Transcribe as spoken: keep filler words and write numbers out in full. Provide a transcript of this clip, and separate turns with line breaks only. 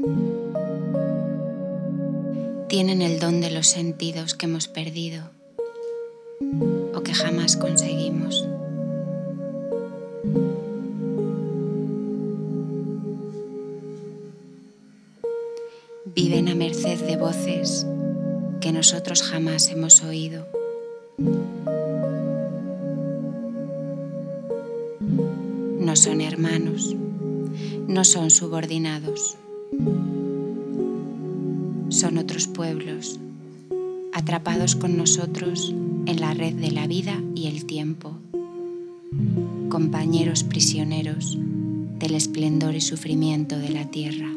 Tienen el don de los sentidos que hemos perdido o que jamás conseguimos. Viven a merced de voces que nosotros jamás hemos oído. No son hermanos, no son subordinados. Son otros pueblos, atrapados con nosotros en la red de la vida y el tiempo, compañeros prisioneros del esplendor y sufrimiento de la tierra.